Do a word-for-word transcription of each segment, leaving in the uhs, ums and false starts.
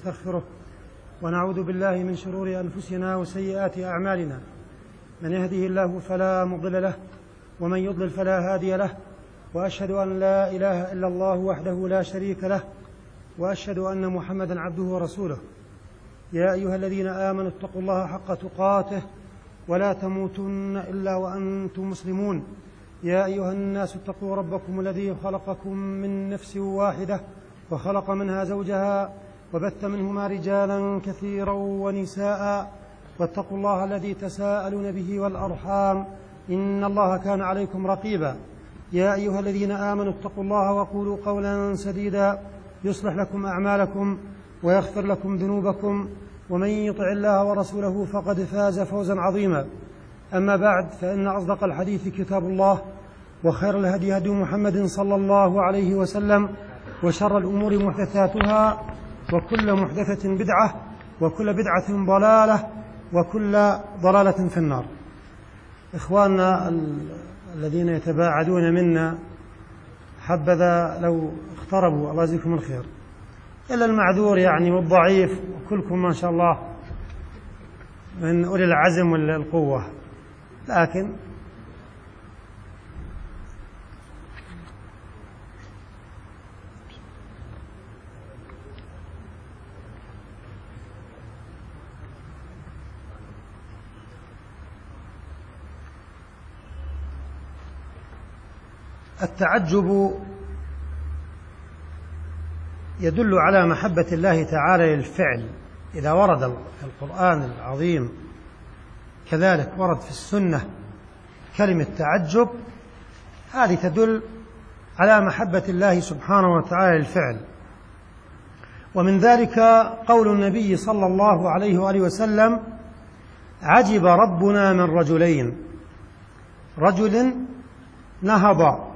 ونستغفره ونعوذ بالله من شرور أنفسنا وسيئات أعمالنا، من يهده الله فلا مضل له ومن يضلل فلا هادي له، وأشهد أن لا إله إلا الله وحده لا شريك له، وأشهد أن محمدا عبده ورسوله. يا أيها الذين آمنوا اتقوا الله حق تقاته ولا تموتن إلا وأنتم مسلمون. يا أيها الناس اتقوا ربكم الذي خلقكم من نفس واحدة وخلق منها زوجها وبث منهما رجالا كثيرا ونساء، واتقوا الله الذي تساءلون به والأرحام إن الله كان عليكم رقيبا. يا أيها الذين آمنوا اتقوا الله وقولوا قولا سديدا يصلح لكم أعمالكم ويغفر لكم ذنوبكم، ومن يطع الله ورسوله فقد فاز فوزا عظيما. أما بعد، فإن أصدق الحديث كتاب الله، وخير الهدي هدي محمد صلى الله عليه وسلم، وشر الأمور محدثاتها، وكل محدثة بدعة، وكل بدعة ضلالة، وكل ضلالة في النار. إخواننا الذين يتباعدون منا، حبذا لو اقتربوا، الله يجزيكم الخير، إلا المعذور يعني والضعيف، وكلكم ما شاء الله من أولي العزم والقوة، لكن التعجب يدل على محبة الله تعالى للفعل، إذا ورد في القرآن العظيم كذلك ورد في السنة كلمة تعجب، هذه تدل على محبة الله سبحانه وتعالى للفعل. ومن ذلك قول النبي صلى الله عليه وآله وسلم: عجب ربنا من رجلين، رجل نهض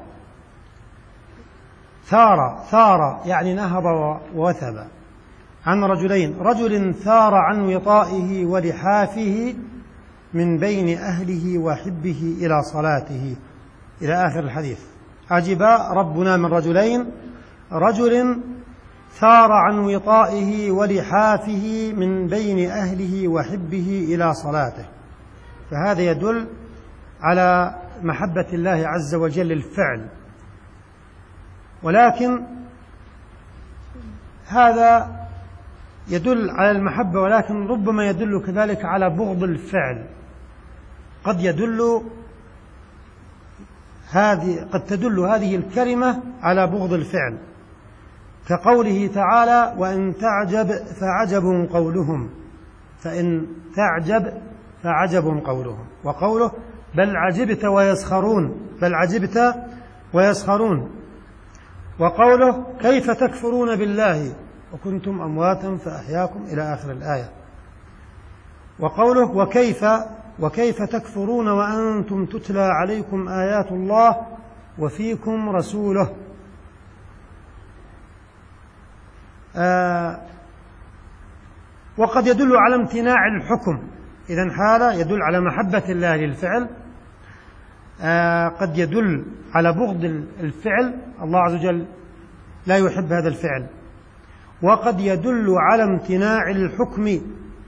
ثار ثار يعني نهض ووثب، عن رجلين، رجل ثار عن وطائه ولحافه من بين أهله وحبه إلى صلاته، إلى آخر الحديث. عجب ربنا من رجلين، رجل ثار عن وطائه ولحافه من بين أهله وحبه إلى صلاته. فهذا يدل على محبة الله عز وجل للفعل، ولكن هذا يدل على المحبة، ولكن ربما يدل كذلك على بغض الفعل. قد يدل هذه قد تدل هذه الكلمة على بغض الفعل، كقوله تعالى: وإن تعجب فعجب قولهم، فإن تعجب فعجب قولهم. وقوله: بل عجبت ويسخرون، بل عجبت ويسخرون. وقوله: كيف تكفرون بالله وكنتم أمواتا فأحياكم، إلى آخر الآية. وقوله: وكيف وكيف تكفرون وأنتم تتلى عليكم آيات الله وفيكم رسوله. آه وقد يدل على امتناع الحكم، إذن حالة يدل على محبة الله للفعل. آه قد يدل على بغض الفعل، الله عز وجل لا يحب هذا الفعل. وقد يدل على امتناع الحكم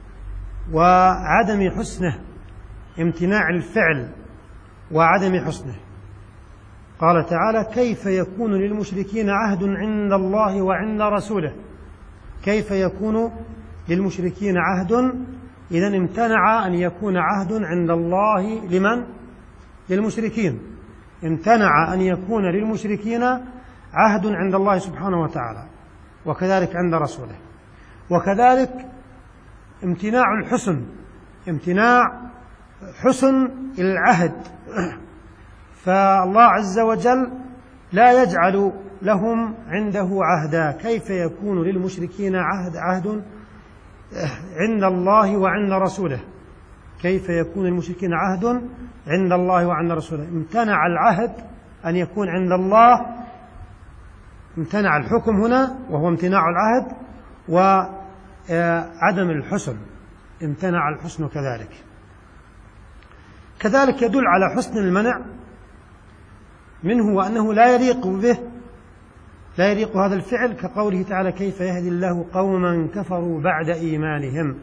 وعدم حسنه، امتناع الفعل وعدم حسنه. قال تعالى: كيف يكون للمشركين عهد عند الله وعند رسوله. كيف يكون للمشركين عهد، إذن امتنع أن يكون عهد عند الله لمن؟ للمشركين. امتنع أن يكون للمشركين عهد عند الله سبحانه وتعالى، وكذلك عند رسوله. وكذلك امتناع الحسن، امتناع حسن العهد، فالله عز وجل لا يجعل لهم عنده عهدا. كيف يكون للمشركين عهد عهد عند الله وعند رسوله؟ كيف يكون للمشركين عهد عند الله وعند رسوله؟ امتنع العهد أن يكون عند الله، امتنع الحكم هنا وهو امتناع العهد، وعدم الحسن، امتنع الحسن كذلك. كذلك يدل على حسن المنع منه، وأنه لا يليق به لا يليق هذا الفعل كقوله تعالى كيف يهدي الله قوما كفروا بعد إيمانهم.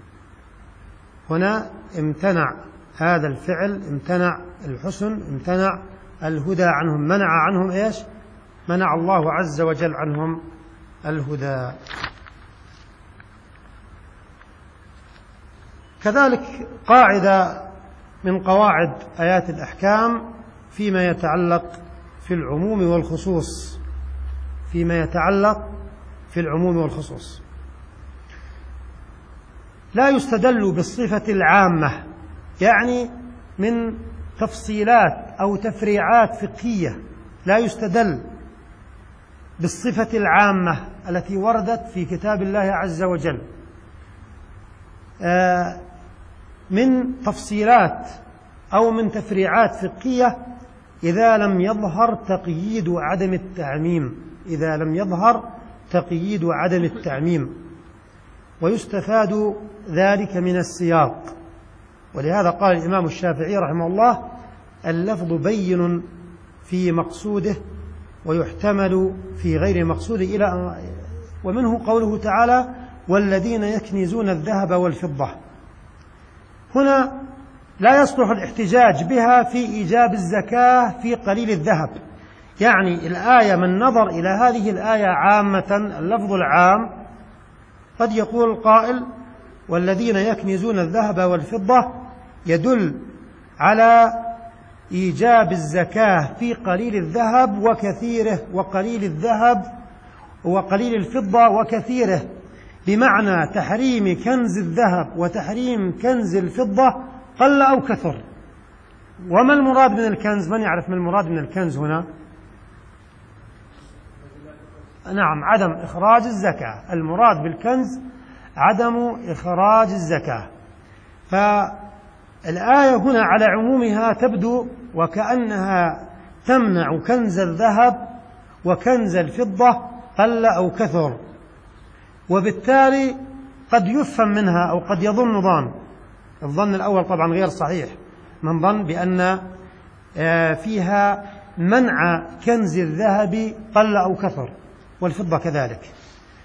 هنا امتنع هذا الفعل، امتنع الحسن، امتنع الهدى عنهم، منع عنهم إيش؟ منع الله عز وجل عنهم الهدى. كذلك قاعدة من قواعد آيات الأحكام فيما يتعلق في العموم والخصوص، فيما يتعلق في العموم والخصوص لا يستدل بالصفة العامة، يعني من تفصيلات أو تفريعات فقهية، لا يستدل بالصفة العامة التي وردت في كتاب الله عز وجل من تفصيلات أو من تفريعات فقهية إذا لم يظهر تقييد عدم التعميم، إذا لم يظهر تقييد عدم التعميم، ويستفاد ذلك من السياق. ولهذا قال الإمام الشافعي رحمه الله اللفظ بين في مقصوده ويحتمل في غير مقصوده، إلى ومنه قوله تعالى والذين يكنزون الذهب والفضة. هنا لا يصلح الاحتجاج بها في إيجاب الزكاة في قليل الذهب، يعني الآية من نظر إلى هذه الآية عامة اللفظ العام قد يقول القائل والذين يكنزون الذهب والفضة يدل على إيجاب الزكاة في قليل الذهب وكثيره، وقليل الذهب وقليل الفضة وكثيره، بمعنى تحريم كنز الذهب وتحريم كنز الفضة قل أو كثر. وما المراد من الكنز؟ من يعرف ما المراد من الكنز هنا؟ نعم، عدم إخراج الزكاة. المراد بالكنز عدم إخراج الزكاة. فالآية هنا على عمومها تبدو وكأنها تمنع كنز الذهب وكنز الفضة قل أو كثر، وبالتالي قد يفهم منها أو قد يظن ظن، الظن الأول طبعا غير صحيح، من ظن بأن فيها منع كنز الذهب قل أو كثر والفضة كذلك.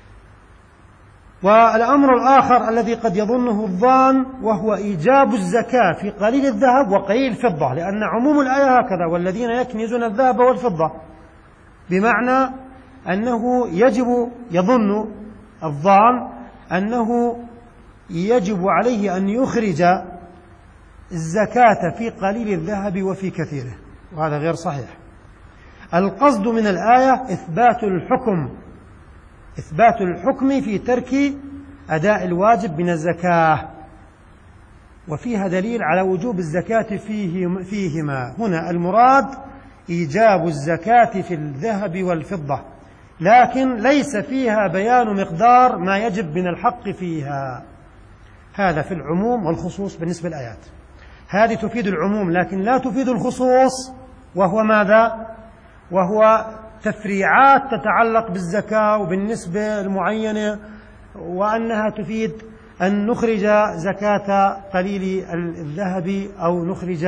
والأمر الآخر الذي قد يظنه الظان وهو إيجاب الزكاة في قليل الذهب وقليل الفضة، لأن عموم الآية هكذا والذين يكنزون الذهب والفضة، بمعنى أنه يجب، يظن الظان أنه يجب عليه أن يخرج الزكاة في قليل الذهب وفي كثيره، وهذا غير صحيح. القصد من الآية إثبات الحكم، إثبات الحكم في ترك أداء الواجب من الزكاة، وفيها دليل على وجوب الزكاة فيه فيهما. هنا المراد إيجاب الزكاة في الذهب والفضة، لكن ليس فيها بيان مقدار ما يجب من الحق فيها. هذا في العموم والخصوص بالنسبة للآيات. هذه تفيد العموم لكن لا تفيد الخصوص، وهو ماذا؟ وهو تفريعات تتعلق بالزكاة وبالنسبة المعينة، وأنها تفيد أن نخرج زكاة قليل الذهب أو نخرج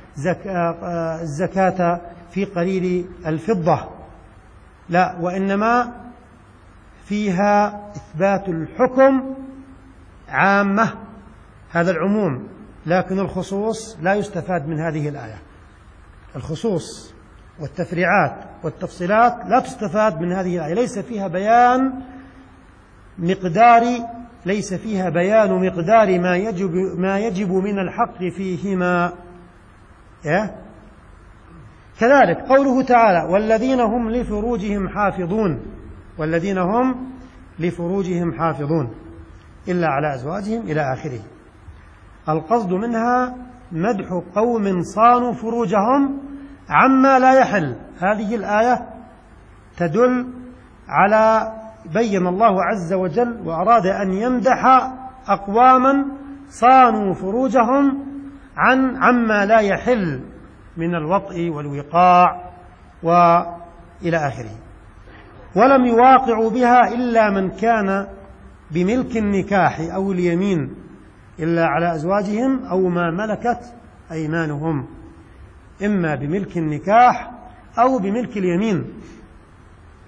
الزكاة في قليل الفضة، لا، وإنما فيها إثبات الحكم عامة، هذا العموم، لكن الخصوص لا يستفاد من هذه الآية. الخصوص والتفريعات والتفصيلات لا تستفاد من هذه الآية، ليس فيها بيان مقدار ليس فيها بيان مقدار ما يجب ما يجب من الحق فيهما. إيه؟ كذلك قوله تعالى والذين هم لفروجهم حافظون، والذين هم لفروجهم حافظون إلا على أزواجهم إلى آخره. القصد منها مدح قوم صانوا فروجهم عما لا يحل. هذه الآية تدل على بين الله عز وجل وأراد أن يمدح أقواما صانوا فروجهم عن عما لا يحل من الوطء والوقاع وإلى آخره، ولم يواقعوا بها إلا من كان بملك النكاح أو اليمين إلا على أزواجهم أو ما ملكت أيمانهم، إما بملك النكاح أو بملك اليمين.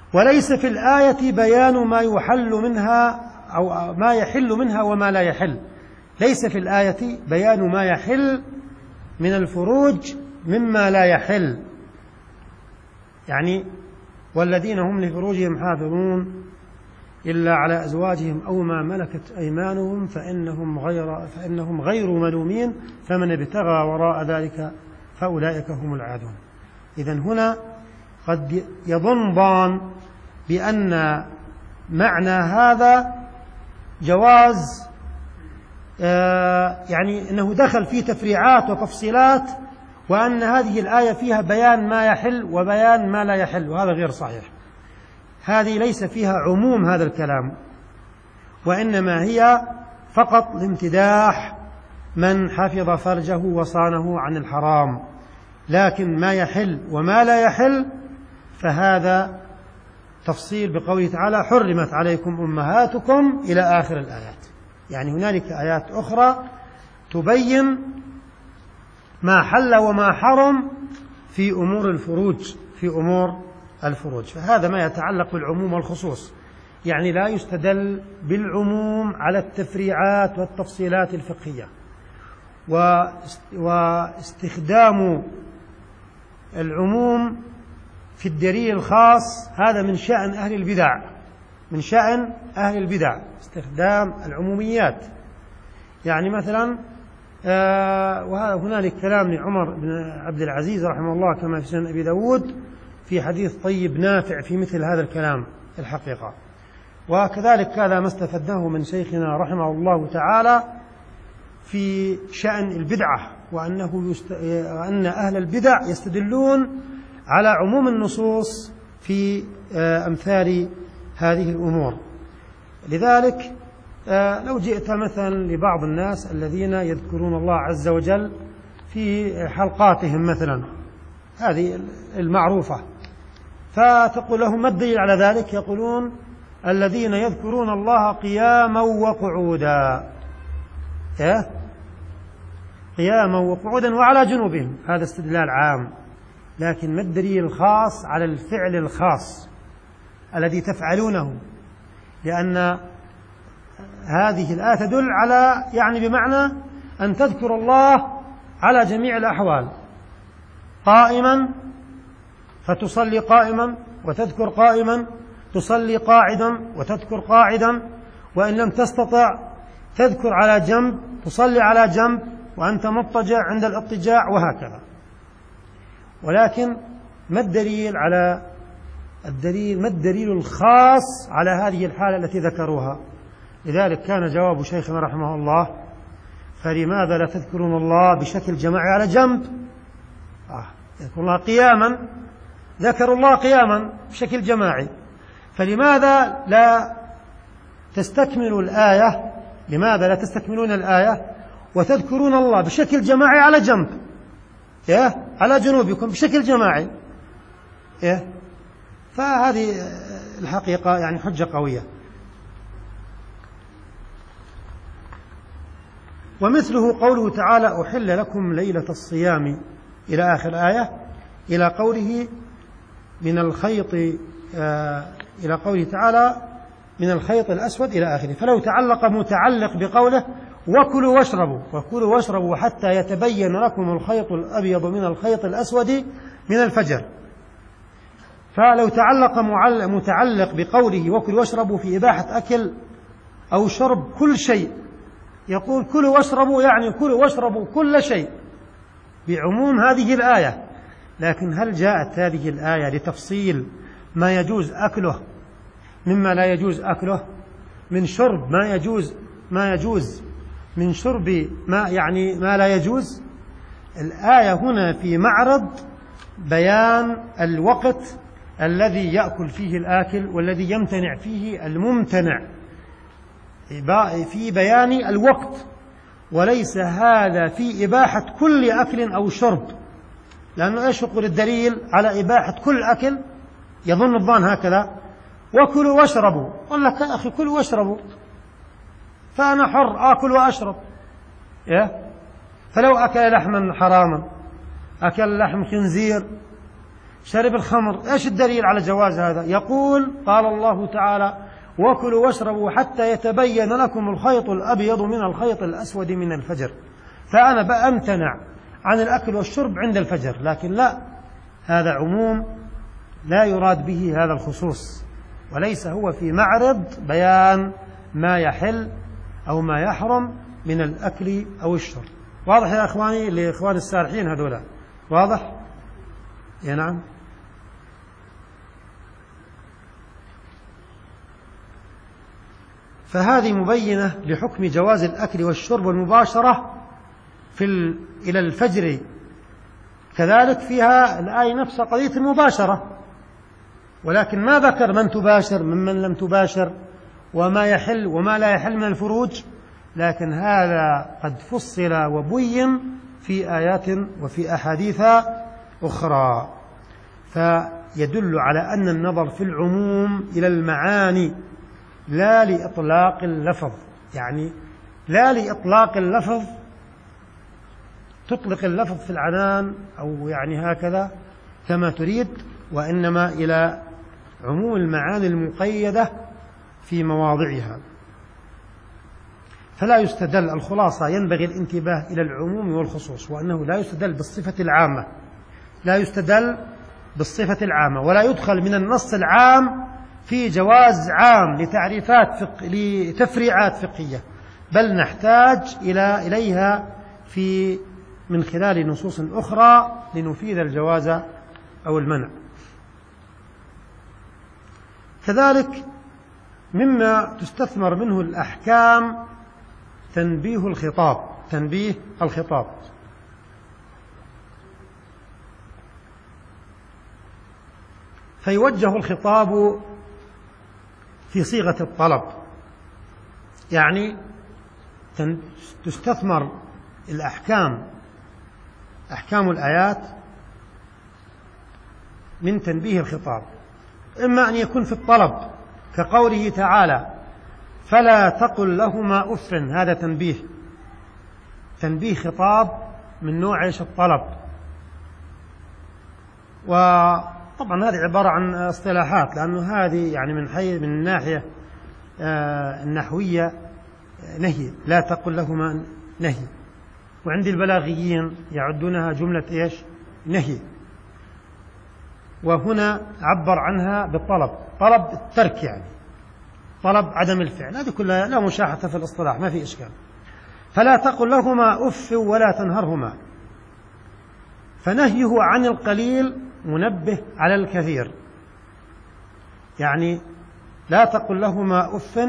وليس في الآية بيان ما يحل منها أو ما يحل منها وما لا يحل. ليس في الآية بيان ما يحل من الفروج مما لا يحل، يعني والذين هم لفروجهم حافظون إلا على أزواجهم أو ما ملكت أيمانهم فإنهم غير, فإنهم غير ملومين فمن ابتغى وراء ذلك فأولئك هم العادون. إذن هنا قد يظن ظان بأن معنى هذا جواز، آه يعني أنه دخل في تفريعات وتفصيلات، وأن هذه الآية فيها بيان ما يحل وبيان ما لا يحل، وهذا غير صحيح. هذه ليس فيها عموم هذا الكلام، وإنما هي فقط لامتداح من حفظ فرجه وصانه عن الحرام، لكن ما يحل وما لا يحل فهذا تفصيل بقوله تعالى حرمت عليكم أمهاتكم إلى آخر الآيات. يعني هنالك آيات أخرى تبين ما حل وما حرم في أمور الفروج في أمور الفروج فهذا ما يتعلق بالعموم والخصوص. يعني لا يستدل بالعموم على التفريعات والتفصيلات الفقهية، واستخدام العموم في الدليل الخاص هذا من شأن أهل البدع من شأن أهل البدع استخدام العموميات. يعني مثلا آه وهنالك كلام لعمر بن عبد العزيز رحمه الله كما في سنن أبي داود في حديث طيب نافع في مثل هذا الكلام الحقيقة. وكذلك هذا ما استفدناه من شيخنا رحمه الله تعالى في شأن البدعة، وأنه يست... أن أهل البدع يستدلون على عموم النصوص في أمثال هذه الأمور. لذلك لو جئت مثلا لبعض الناس الذين يذكرون الله عز وجل في حلقاتهم مثلا هذه المعروفة، فتقول لهم ما الدليل على ذلك؟ يقولون الذين يذكرون الله قياما وقعودا إيه؟ قياما وقعودا وعلى جنوبهم. هذا استدلال عام، لكن ما الدليل الخاص على الفعل الخاص الذي تفعلونه؟ لأن هذه الآية تدل على يعني بمعنى أن تذكر الله على جميع الأحوال، قائما فتصلي قائما وتذكر قائما، تصلي قاعدا وتذكر قاعدا، وإن لم تستطع تذكر على جنب، تصلي على جنب وأنت مضطجع عند الاضطجاع، وهكذا. ولكن ما الدليل على الدليل ما الدليل الخاص على هذه الحالة التي ذكروها؟ لذلك كان جواب شيخنا رحمه الله فلماذا لا تذكرون الله بشكل جماعي على جنب؟ آه يذكرون الله قياما، ذكروا الله قياما بشكل جماعي، فلماذا لا تستكملوا الآية؟ لماذا لا تستكملون الآية وتذكرون الله بشكل جماعي على جنب إيه؟ على جنوبكم بشكل جماعي إيه؟ فهذه الحقيقة يعني حجة قوية. ومثله قوله تعالى أحل لكم ليلة الصيام إلى آخر آية، إلى قوله من الخيط آه إلى قوله تعالى من الخيط الأسود إلى آخره. فلو تعلق متعلق بقوله وكلوا واشربوا وكلوا واشربوا حتى يتبين لكم الخيط الأبيض من الخيط الأسود من الفجر، فلو تعلق متعلق بقوله وكلوا واشربوا في إباحة أكل أو شرب كل شيء، يقول كلوا واشربوا يعني كلوا واشربوا كل شيء بعموم هذه الآية. لكن هل جاءت هذه الآية لتفصيل ما يجوز أكله مما لا يجوز أكله، من شرب ما يجوز ما يجوز من شرب ما يعني ما لا يجوز؟ الآية هنا في معرض بيان الوقت الذي يأكل فيه الآكل والذي يمتنع فيه الممتنع، في بيان الوقت، وليس هذا في إباحة كل أكل أو شرب. لأنه إيش يقول الدليل على إباحة كل أكل؟ يظن الظان هكذا وكلوا واشربوا، قل لك يا أخي كلوا واشربوا، فأنا حر آكل وأشرب إيه؟ فلو أكل لحما حراما، أكل لحم خنزير شرب الخمر، إيش الدليل على جواز هذا؟ يقول قال الله تعالى: وكلوا واشربوا حتى يتبين لكم الخيط الأبيض من الخيط الأسود من الفجر. فأنا بأمتنع عن الأكل والشرب عند الفجر، لكن لا، هذا عموم لا يراد به هذا الخصوص، وليس هو في معرض بيان ما يحل أو ما يحرم من الأكل أو الشرب. واضح يا أخواني؟ لإخوان السارحين هذولا واضح؟ يا نعم. فهذه مبينة لحكم جواز الأكل والشرب والمباشرة في ال... إلى الفجر. كذلك فيها الآية نفسها قضية المباشرة، ولكن ما ذكر من تباشر ممن لم تباشر وما يحل وما لا يحل من الفروج، لكن هذا قد فصل وبين في آيات وفي أحاديث أخرى. فيدل على أن النظر في العموم إلى المعاني لا لإطلاق اللفظ، يعني لا لإطلاق اللفظ تطلق اللفظ في العنان أو يعني هكذا كما تريد، وإنما إلى عموم المعاني المقيدة في مواضعها. فلا يستدل، الخلاصة ينبغي الانتباه إلى العموم والخصوص، وأنه لا يستدل بالصفة العامة، لا يستدل بالصفة العامة، ولا يدخل من النص العام في جواز عام لتعريفات فق... لتفريعات فقهية، بل نحتاج إلى إليها في من خلال نصوص أخرى لنفيد الجواز أو المنع. كذلك مما تستثمر منه الأحكام تنبيه الخطاب، تنبيه الخطاب. فيوجه الخطاب في صيغة الطلب، يعني تستثمر الأحكام، أحكام الآيات من تنبيه الخطاب، إما أن يكون في الطلب كقوله تعالى: فلا تقل لهما أف، هذا تنبيه، تنبيه خطاب من نوع ايش؟ الطلب. وطبعا هذه عبارة عن اصطلاحات، لأنه هذه يعني من حيث من الناحية النحوية نهي، لا تقل لهما نهي، وعند البلاغيين يعدونها جملة ايش؟ نهي. وهنا عبر عنها بالطلب، طلب الترك، يعني طلب عدم الفعل، هذه كلها لا مشاحة في الاصطلاح، ما في إشكال. فلا تقل لهما أف ولا تنهرهما، فنهيه عن القليل منبه على الكثير، يعني لا تقل لهما أف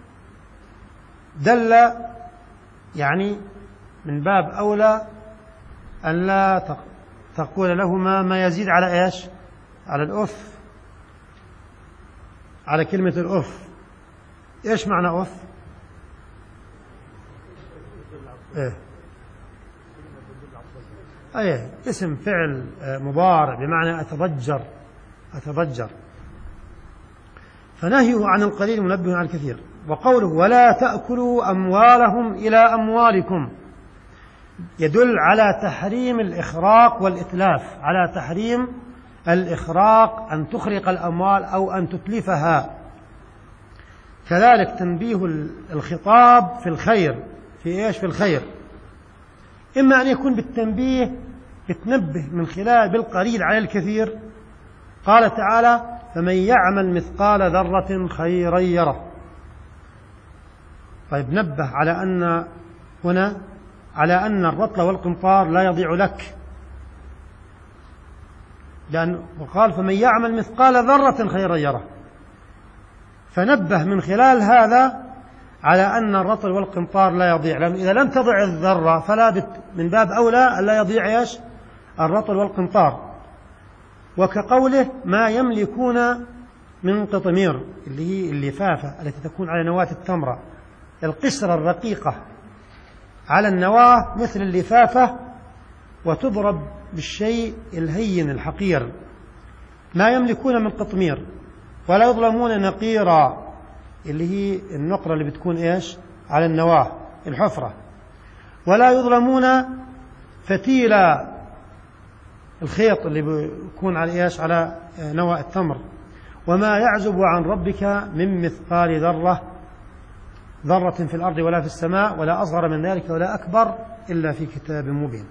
دل يعني من باب أولى أن لا تقول لهما ما يزيد على إيش؟ على الأف، على كلمة الأف. إيش معنى أف؟ إيه؟ أيه، اسم فعل مضارع بمعنى أتضجر، أتضجر. فنهيه عن القليل منبه على الكثير. وقوله ولا تأكلوا أموالهم إلى أموالكم يدل على تحريم الإخراق والإتلاف، على تحريم الإخراق، أن تخرق الأموال أو أن تتلفها. كذلك تنبيه الخطاب في الخير، في إيش؟ في الخير، إما أن يكون بالتنبيه يتنبه من خلال بالقليل على الكثير، قال تعالى: فمن يعمل مثقال ذرة خيرا يره. طيب، نبه على أن هنا على أن الرطل والقنطار لا يضيع لك، لأن وقال فمن يعمل مثقال ذرة خيرا يره، فنبه من خلال هذا على أن الرطل والقنطار لا يضيع، لأن إذا لم تضع الذرة فلا من باب أولى أن لا يضيع إيش؟ الرطل والقنطار. وكقوله ما يملكون من قطمير، اللي هي اللفافة التي تكون على نواة التمرة، القشرة الرقيقة على النواة مثل اللفافة، وتضرب بالشيء الهين الحقير. ما يملكون من قطمير ولا يظلمون نقيرا، اللي هي النقرة اللي بتكون إيش؟ على النواة، الحفرة. ولا يظلمون فتيلا، الخيط اللي بيكون على إيش؟ على نواء التمر. وما يعزب عن ربك من مثقال ذرة ذرة في الأرض ولا في السماء ولا أصغر من ذلك ولا أكبر إلا في كتاب مبين.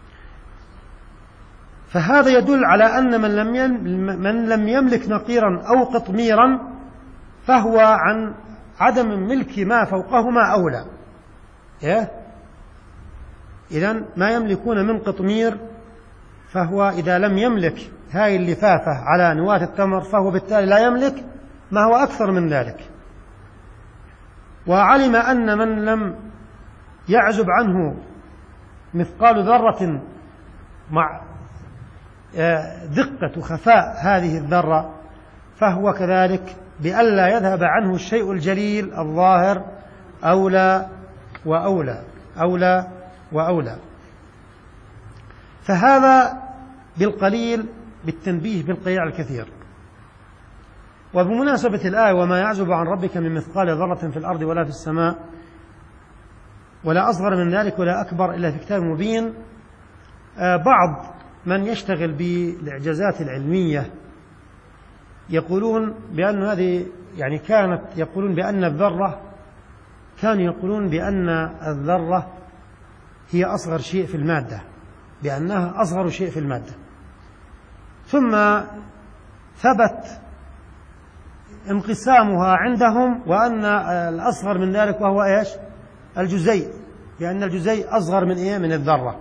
فهذا يدل على أن من لم من لم يملك نقيرا أو قطميرا فهو عن عدم ملك ما فوقهما أولى. إيه؟ إذن ما يملكون من قطمير فهو إذا لم يملك هاي اللفافة على نواة التمر فهو بالتالي لا يملك ما هو أكثر من ذلك. وعلم أن من لم يعزب عنه مثقال ذرة مع دقة وخفاء هذه الذرة فهو كذلك بألا يذهب عنه الشيء الجليل الظاهر أولى وأولى أولى وأولى. فهذا بالقليل بالتنبيه بالقليل على الكثير. وبمناسبة الآية وما يعزب عن ربك من مثقال ذرة في الأرض ولا في السماء ولا أصغر من ذلك ولا أكبر إلا في كتاب مبين، بعض من يشتغل بالإعجازات العلمية يقولون بأن هذه يعني كانت يقولون بأن الذرة كانوا يقولون بأن الذرة هي أصغر شيء في المادة، بأنها أصغر شيء في المادة، ثم ثبت انقسامها عندهم وأن الأصغر من ذلك وهو إيش؟ الجزيء، لأن الجزيء أصغر من إيه؟ من الذرة.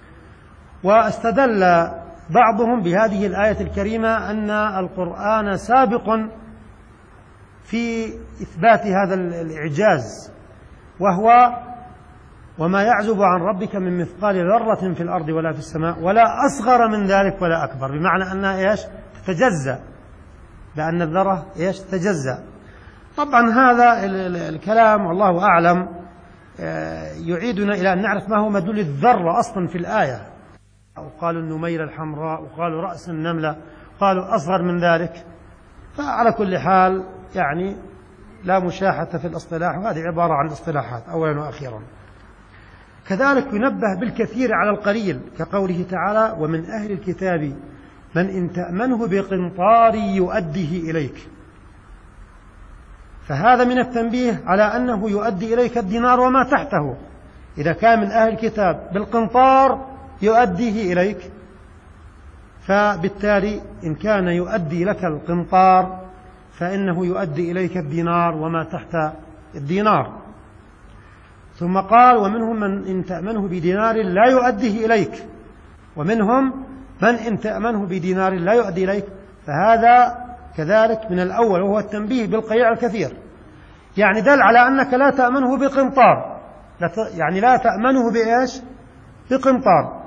واستدل بعضهم بهذه الآية الكريمة أن القرآن سابق في إثبات هذا الإعجاز، وهو وما يعزب عن ربك من مثقال ذرة في الأرض ولا في السماء ولا أصغر من ذلك ولا أكبر، بمعنى أنها إيش؟ تتجزأ، لأن الذرة إيش؟ تتجزأ. طبعا هذا الكلام والله أعلم يعيدنا إلى أن نعرف ما هو مدلول الذرة أصلا في الآية. وقالوا النميرة الحمراء، وقالوا رأس النملة، قالوا أصغر من ذلك. فعلى كل حال يعني لا مشاحة في الاصطلاح، وهذه عبارة عن اصطلاحات أولا وأخيرا. كذلك ينبه بالكثير على القليل كقوله تعالى ومن أهل الكتاب من إن تأمنه بقنطار يؤديه إليك. فهذا من التنبيه على أنه يؤدي إليك الدينار وما تحته. إذا كان من أهل الكتاب بالقنطار يؤديه إليك، فبالتالي إن كان يؤدي لك القنطار فإنه يؤدي إليك الدينار وما تحت الدينار. ثم قال ومنهم من إن تأمنه بدينار لا يؤديه إليك، ومنهم من إن تأمنه بدينار لا يؤدي إليك. فهذا كذلك من الأول، وهو التنبيه بالقليل الكثير، يعني دل على أنك لا تأمنه بقنطار، يعني لا تأمنه بإيش؟ بقنطار.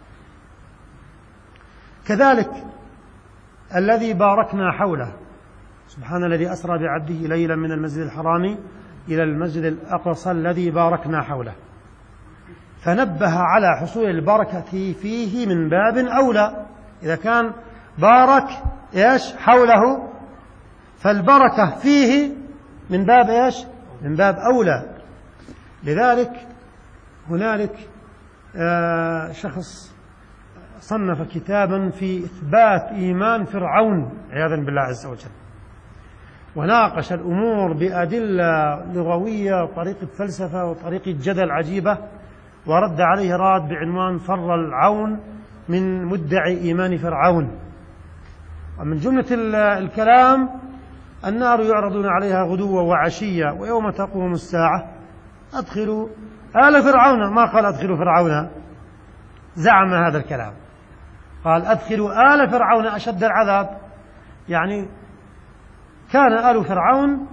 كذلك الذي باركنا حوله، سبحان الذي أسرى بعبده ليلا من المسجد الحرام إلى المسجد الأقصى الذي باركنا حوله، فنبه على حصول البركة فيه من باب أولى. إذا كان بارك إيش؟ حوله، فالبركة فيه من باب إيش؟ من باب أولى. لذلك هنالك آه شخص صنف كتابا في إثبات إيمان فرعون عياذا بالله عز وجل، وناقش الأمور بأدلة لغوية وطريقة فلسفة وطريقة جدل عجيبة، ورد عليه راد بعنوان فر العون من مدعي إيمان فرعون. ومن جملة الكلام النار يعرضون عليها غدوا وعشيا ويوم تقوم الساعة أدخلوا آل فرعون، ما قال أدخلوا فرعون، زعم هذا الكلام، قال أدخلوا آل فرعون أشد العذاب. يعني كان آل فرعون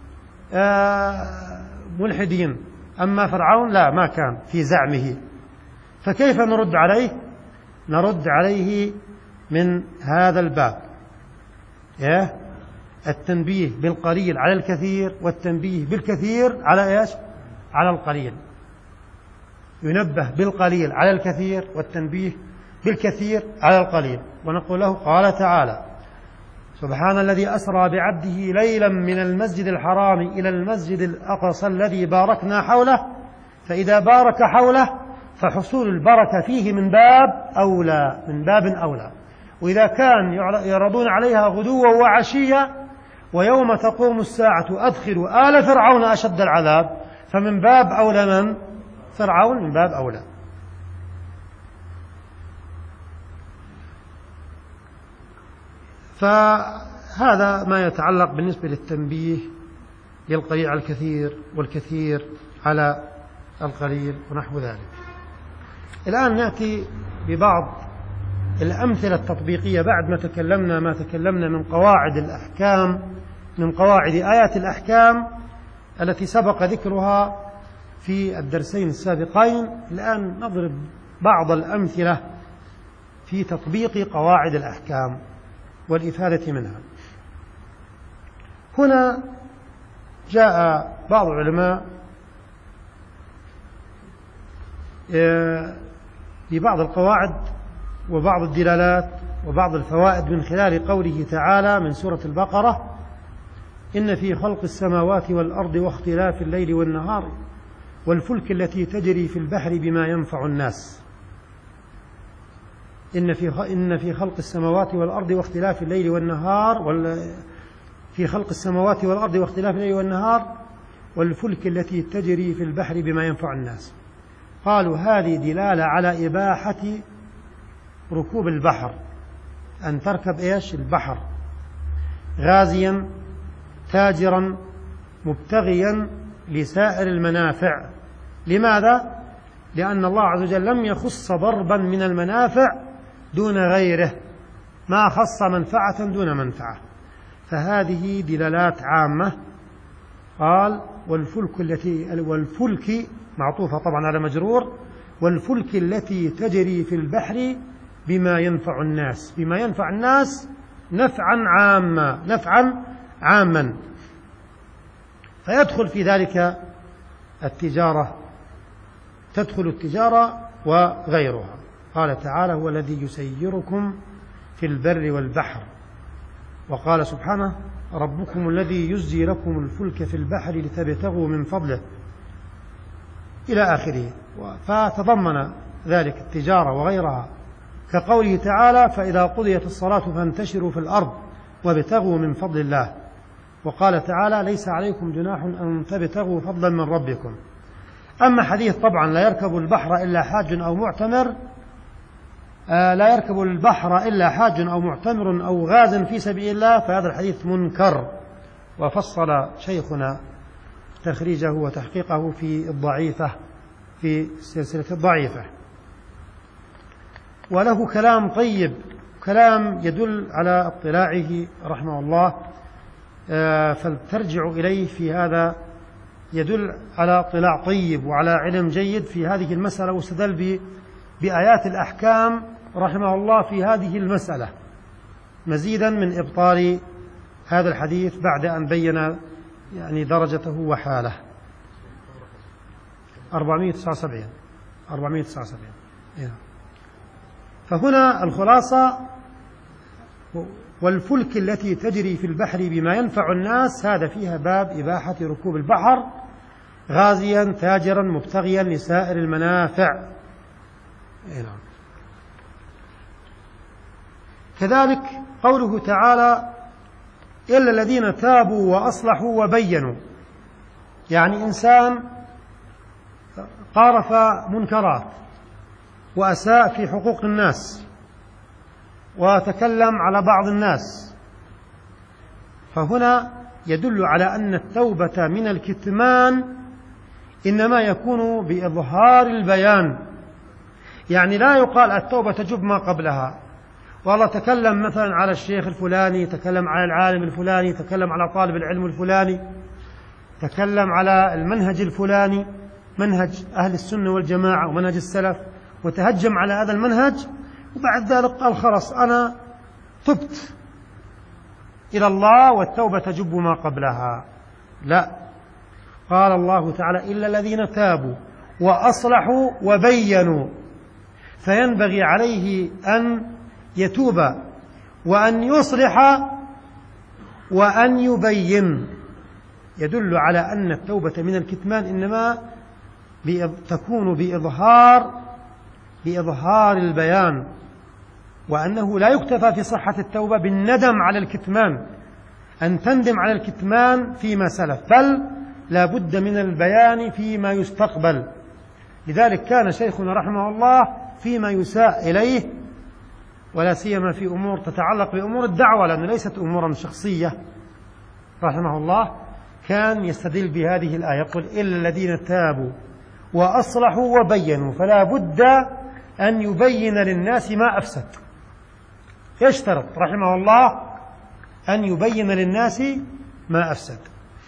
ملحدين، أما فرعون لا، ما كان في زعمه. فكيف نرد عليه؟ نرد عليه من هذا الباب، إيه؟ التنبيه بالقليل على الكثير، والتنبيه بالكثير على إيش؟ على القليل. ينبه بالقليل على الكثير والتنبيه بالكثير على القليل. ونقول له قال تعالى سبحان الذي أسرى بعبده ليلا من المسجد الحرام إلى المسجد الأقصى الذي باركنا حوله. فإذا بارك حوله فحصول البركة فيه من باب أولى من باب أولى. وإذا كان يعرضون عليها غدوا وعشيا ويوم تقوم الساعة أدخلوا آل فرعون أشد العذاب، فمن باب أولى من فرعون، من باب أولى. فهذا ما يتعلق بالنسبة للتنبيه للقليل على الكثير والكثير على القليل ونحو ذلك. الآن نأتي ببعض الأمثلة التطبيقية بعد ما تكلمنا ما تكلمنا من قواعد الأحكام، من قواعد آيات الأحكام التي سبق ذكرها في الدرسين السابقين. الآن نضرب بعض الأمثلة في تطبيق قواعد الأحكام والإفادة منها. هنا جاء بعض العلماء ببعض القواعد وبعض الدلالات وبعض الفوائد من خلال قوله تعالى من سورة البقرة: إن في خلق السماوات والأرض واختلاف الليل والنهار والفلك التي تجري في البحر بما ينفع الناس. إن في إن في خلق السماوات والأرض واختلاف الليل والنهار وال في خلق السماوات والأرض واختلاف الليل والنهار والفلك التي تجري في البحر بما ينفع الناس. قالوا هذه دلالة على إباحة ركوب البحر، أن تركب إيش البحر غازيا تاجرا مبتغيا لسائر المنافع. لماذا؟ لأن الله عز وجل لم يخص ضربا من المنافع دون غيره، ما خص منفعة دون منفعة، فهذه دلالات عامة. قال والفلك التي والفلك معطوفة طبعا على مجرور، والفلك التي تجري في البحر بما ينفع الناس. بما ينفع الناس نفعا عاما، نفعا عاما، فيدخل في ذلك التجارة، تدخل التجارة وغيرها. قال تعالى هو الذي يسيركم في البر والبحر. وقال سبحانه ربكم الذي يزجي لكم الفلك في البحر لتبتغوا من فضله إلى آخره. فتضمن ذلك التجارة وغيرها، كقوله تعالى فإذا قضيت الصلاة فانتشروا في الأرض وابتغوا من فضل الله. وقال تعالى ليس عليكم جناح أن تبتغوا فضلا من ربكم. أما حديث طبعا لا يركب البحر إلا حاج أو معتمر، آه لا يركب البحر إلا حاج أو معتمر أو غاز في سبيل الله، فهذا الحديث منكر، وفصل شيخنا تخريجه وتحقيقه في الضعيفة، في سلسلة الضعيفة، وله كلام طيب، كلام يدل على اطلاعه رحمه الله، آه فلترجع إليه في هذا، يدل على اطلاع طيب وعلى علم جيد في هذه المسألة، واستدل بآيات الأحكام رحمه الله في هذه المسألة مزيدا من إبطال هذا الحديث بعد أن بين يعني درجته وحاله. أربعمائة وتسعة وسبعين أربعمائة وتسعة وسبعين. فهنا الخلاصة والفلك التي تجري في البحر بما ينفع الناس، هذا فيها باب إباحة ركوب البحر غازيا تاجرا مبتغيا لسائر المنافع. كذلك قوله تعالى إلا الذين تابوا وأصلحوا وبينوا، يعني إنسان قارف منكرات وأساء في حقوق الناس وتكلم على بعض الناس، فهنا يدل على أن التوبة من الكتمان إنما يكون بإظهار البيان. يعني لا يقال التوبة تجب ما قبلها، والله تكلم مثلا على الشيخ الفلاني، تكلم على العالم الفلاني، تكلم على طالب العلم الفلاني، تكلم على المنهج الفلاني، منهج أهل السنة والجماعة ومنهج السلف، وتهجم على هذا المنهج، وبعد ذلك قال خلاص أنا تبت إلى الله والتوبة تجب ما قبلها. لا، قال الله تعالى إلا الذين تابوا وأصلحوا وبينوا، فينبغي عليه أن يتوب وأن يصلح وأن يبين. يدل على أن التوبة من الكتمان إنما تكون بإظهار بإظهار البيان، وأنه لا يكتفى في صحة التوبة بالندم على الكتمان، أن تندم على الكتمان فيما سلف، بل لا بد من البيان فيما يستقبل. لذلك كان شيخنا رحمه الله فيما يساء إليه، ولا سيما في أمور تتعلق بأمور الدعوة لأنه ليست أمورا شخصية، رحمه الله كان يستدل بهذه الآية: قل إلا الذين تابوا وأصلحوا وبينوا، فلا بد أن يبين للناس ما أفسد. يشترط رحمه الله أن يبين للناس ما أفسد.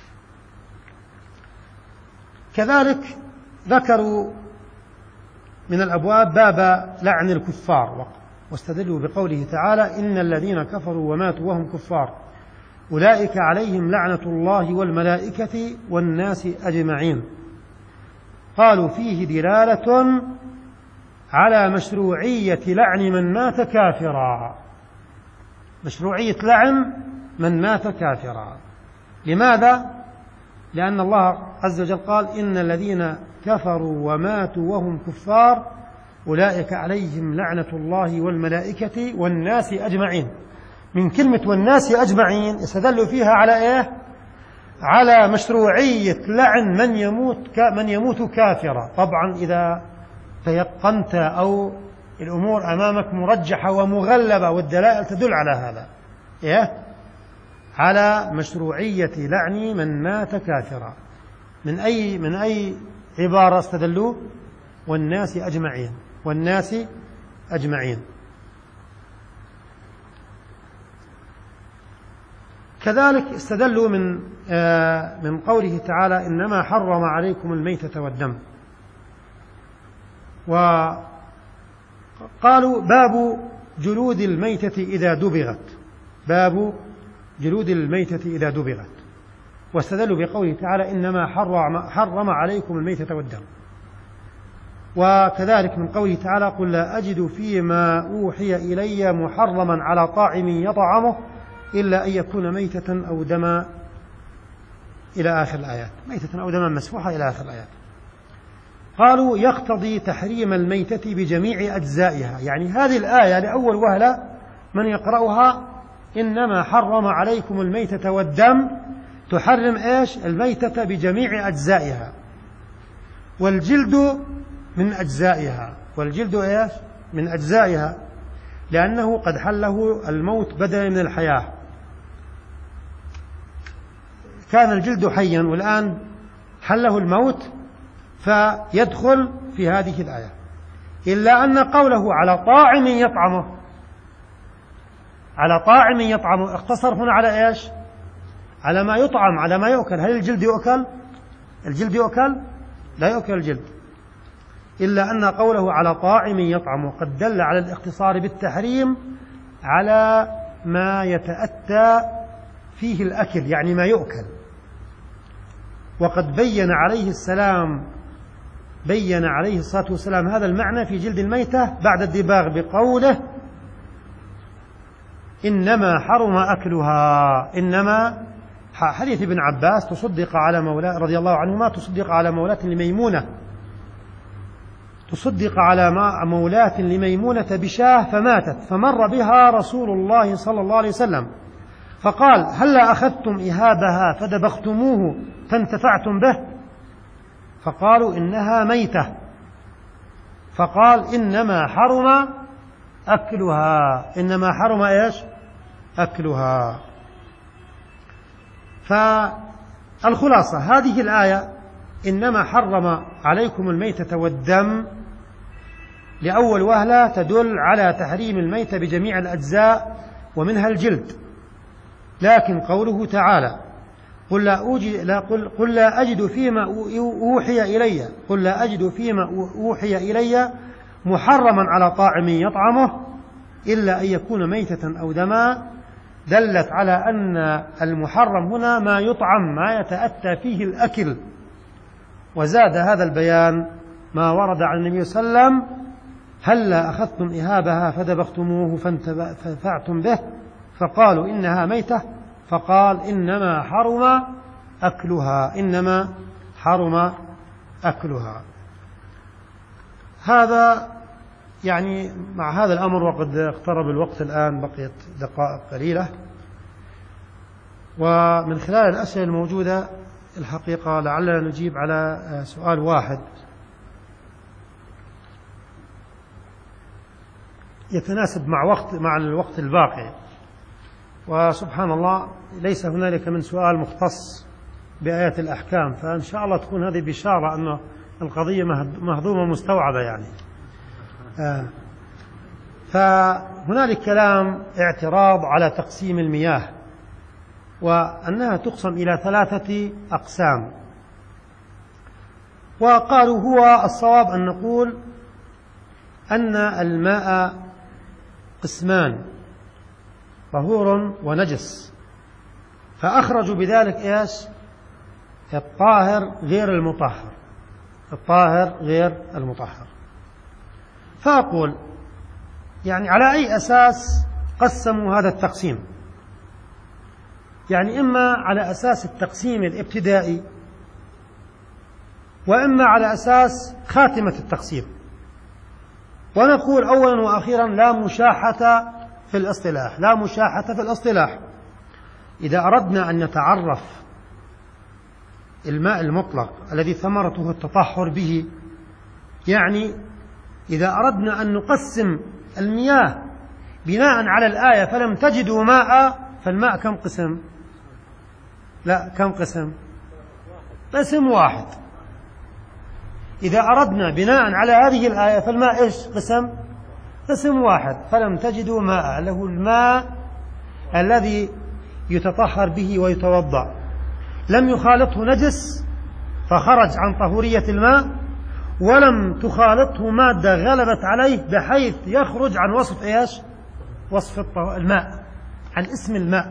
كذلك ذكروا من الأبواب باب لعن الكفار، واستدلوا بقوله تعالى: إن الذين كفروا وماتوا وهم كفار أولئك عليهم لعنة الله والملائكة والناس أجمعين. قالوا فيه دلالة على مشروعية لعن من مات كافرا، مشروعية لعن من مات كافرا. لماذا؟ لأن الله عز وجل قال: إن الذين كفروا وماتوا وهم كفار أولئك عليهم لعنة الله والملائكة والناس أجمعين. من كلمة والناس أجمعين استدلوا فيها على إيه؟ على مشروعية لعن من يموت من يموت كافرا. طبعا إذا تيقنت أو الأمور أمامك مرجحة ومغلبة والدلائل تدل على هذا، إيه؟ على مشروعية لعن من مات كافرا. من أي من أي عبارة استدلوا؟ والناس أجمعين، والناس أجمعين. كذلك استدلوا من آه من قوله تعالى: إنما حرم عليكم الميتة والدم. وقالوا باب جلود الميتة إذا دبغت، باب جلود الميتة إذا دبغت. واستدلوا بقوله تعالى: إنما حرم, حرم عليكم الميتة والدم. وكذلك من قوله تعالى: قل لا أجد فيما أوحي إلي محرما على طاعم يطعمه إلا أن يكون ميتة أو دما، إلى آخر الآيات، ميتة أو دما مسفوحة إلى آخر الآيات. قالوا يقتضي تحريم الميتة بجميع أجزائها، يعني هذه الآية لأول وهلة من يقرأها: إنما حرم عليكم الميتة والدم، تحرم إيش؟ الميتة بجميع أجزائها، والجلد من أجزائها، والجلد إيش؟ من أجزائها، لأنه قد حله الموت بدلا من الحياة. كان الجلد حيا والآن حله الموت، فيدخل في هذه الآية. إلا أن قوله على طاعم يطعمه، على طاعم يطعمه، اقتصر هنا على إيش؟ على ما يطعم، على ما يؤكل. هل الجلد يؤكل؟ الجلد يؤكل؟ لا يؤكل الجلد. إلا أن قوله على طاعم يطعمه قد دل على الاقتصار بالتحريم على ما يتأتى فيه الأكل، يعني ما يؤكل. وقد بين عليه السلام بين عليه الصلاة والسلام هذا المعنى في جلد الميتة بعد الدباغ بقوله: إنما حرم أكلها. إنما حديث ابن عباس تصدق على مولاة رضي الله عنهما، تصدق على مولاة لميمونة، تصدق على مولاة لميمونة بشاه فماتت، فمر بها رسول الله صلى الله عليه وسلم فقال: هلا أخذتم إهابها فدبختموه فانتفعتم به؟ فقالوا: إنها ميتة. فقال: إنما حرم أكلها. إنما حرم إيش؟ أكلها. فالخلاصة هذه الآية: إنما حرم عليكم الميتة والدم، لأول وهلة تدل على تحريم الميتة بجميع الأجزاء ومنها الجلد. لكن قوله تعالى: قل لا, لا, قل, قل لا أجد فيما أوحي إلي قل لا أجد فيما أوحي إلي محرما على طاعم يطعمه إلا أن يكون ميتة أو دما، دلت على أن المحرم هنا ما يطعم، ما يتأتى فيه الأكل. وزاد هذا البيان ما ورد عن النبي صلى الله عليه وسلم: هلا أخذتم إهابها فدبختموه فانتفعتم به؟ فقالوا: إنها ميتة. فقال: إنما حرم أكلها، إنما حرم أكلها. هذا يعني مع هذا الأمر وقد اقترب الوقت الآن، بقيت دقائق قليلة، ومن خلال الأسئلة الموجودة الحقيقة لعلنا نجيب على سؤال واحد يتناسب مع وقت مع الوقت الباقي. وسبحان الله ليس هنالك من سؤال مختص بآيات الأحكام، فإن شاء الله تكون هذه بشارة أن القضية مهضومة مستوعبة يعني. آه. فهنالك كلام اعتراض على تقسيم المياه، وأنها تقسم إلى ثلاثة أقسام، وقالوا هو الصواب أن نقول أن الماء قسمان، طهور ونجس، فأخرجوا بذلك إيش؟ الطاهر غير المطهر، الطاهر غير المطهر. فأقول يعني على أي أساس قسموا هذا التقسيم؟ يعني إما على أساس التقسيم الابتدائي، وإما على أساس خاتمة التقسيم. ونقول أولا وأخيرا لا مشاحة في الاصطلاح، لا مشاحة في الاصطلاح. إذا أردنا أن نتعرف الماء المطلق الذي ثمرته التطهر به، يعني إذا أردنا أن نقسم المياه بناء على الآية فلم تجدوا ماء، فالماء كم قسم؟ لا، كم قسم؟ قسم واحد. إذا أردنا بناء على هذه الآية فالماء إيش قسم؟ قسم واحد. فلم تجدوا ماء، له الماء الذي يتطهر به ويتوضأ، لم يخالطه نجس فخرج عن طهورية الماء، ولم تخالطه مادة غلبت عليه بحيث يخرج عن وصف إيش؟ وصف الماء، عن اسم الماء.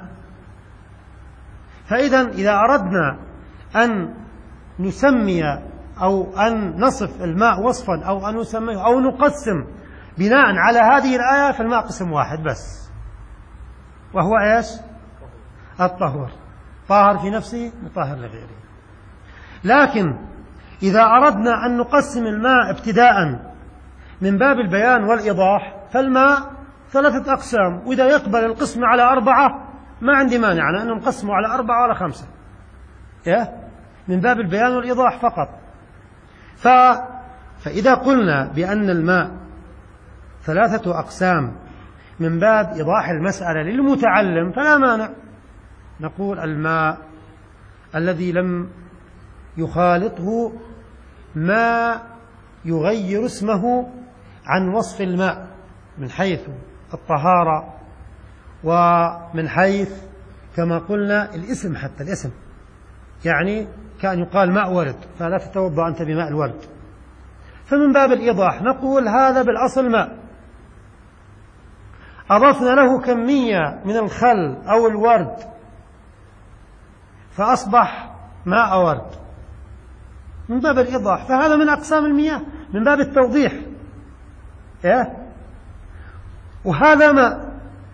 فإذا إذا أردنا أن نسمي أو أن نصف الماء وصفا أو أن نسميه أو نقسم بناء على هذه الآية، فالماء قسم واحد بس، وهو إيش؟ الطهور، طاهر في نفسه مطهر لغيره. لكن إذا أردنا أن نقسم الماء ابتداء من باب البيان والإيضاح، فالماء ثلاثة أقسام، وإذا يقبل القسم على أربعة ما عندي مانع أن نقسمه على أربعة ولا خمسة، إيه؟ من باب البيان والإيضاح فقط. ف... فإذا قلنا بأن الماء ثلاثة أقسام من باب إيضاح المسألة للمتعلم فلا مانع، نقول الماء الذي لم يخالطه ما يغير اسمه عن وصف الماء من حيث الطهارة، ومن حيث كما قلنا الاسم، حتى الاسم، يعني كأن يقال ماء ورد فلا تتوضأ أنت بماء الورد. فمن باب الإيضاح نقول هذا بالأصل ماء، أضفنا له كمية من الخل أو الورد فأصبح ماء ورد، من باب الإيضاح. فهذا من أقسام المياه من باب التوضيح، إيه؟ وهذا ماء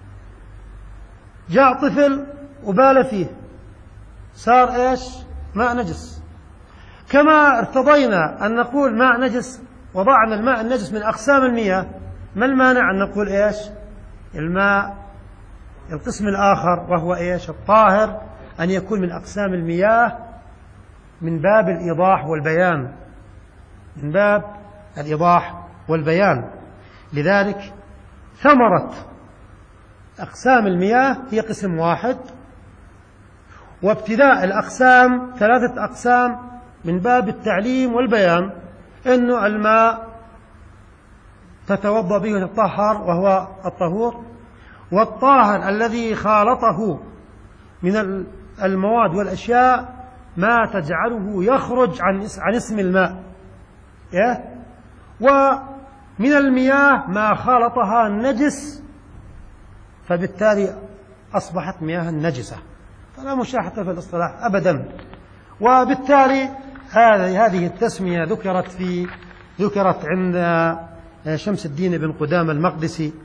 جاء طفل وبال فيه صار إيش؟ ماء نجس. كما ارتضينا أن نقول ماء نجس وضعنا الماء النجس من أقسام المياه، ما المانع أن نقول إيش؟ الماء القسم الآخر وهو إيش؟ الطاهر، أن يكون من أقسام المياه من باب الإيضاح والبيان، من باب الإيضاح والبيان. لذلك ثمرة أقسام المياه هي قسم واحد، وابتداء الأقسام ثلاثة أقسام من باب التعليم والبيان، إنه الماء تتوضأ به وتطهر وهو الطهور، والطاهر الذي خالطه من المواد والأشياء ما تجعله يخرج عن عن اسم الماء، إيه؟ ومن المياه ما خالطها النجس، فبالتالي أصبحت مياه نجسة، فلا مشاحة في الاصطلاح أبدا. وبالتالي هذه هذه التسمية ذكرت في ذكرت عند شمس الدين بن قدامة المقدسي،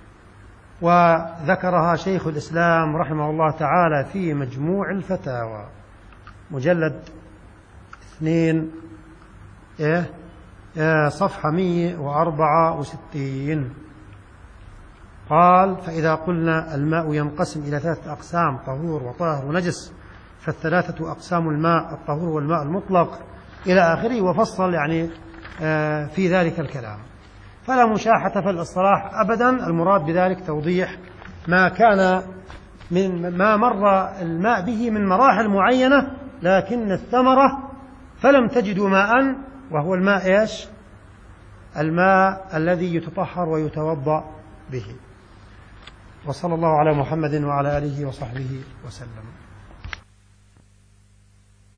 وذكرها شيخ الإسلام رحمه الله تعالى في مجموع الفتاوى مجلد اثنين إيه صفحة مئة وأربعة وستين. قال: فإذا قلنا الماء ينقسم إلى ثلاثة أقسام: طهور وطاهر ونجس، فالثلاثة أقسام الماء الطهور والماء المطلق إلى آخره، وفصل يعني في ذلك الكلام. فلا مشاحة في الاصطلاح أبدا، المراد بذلك توضيح ما كان من ما مر الماء به من مراحل معينة، لكن الثمرة فلم تجدوا ماء، وهو الماء إيش؟ الماء الذي يتطهر ويتوضأ به. وصلى الله على محمد وعلى آله وصحبه وسلم.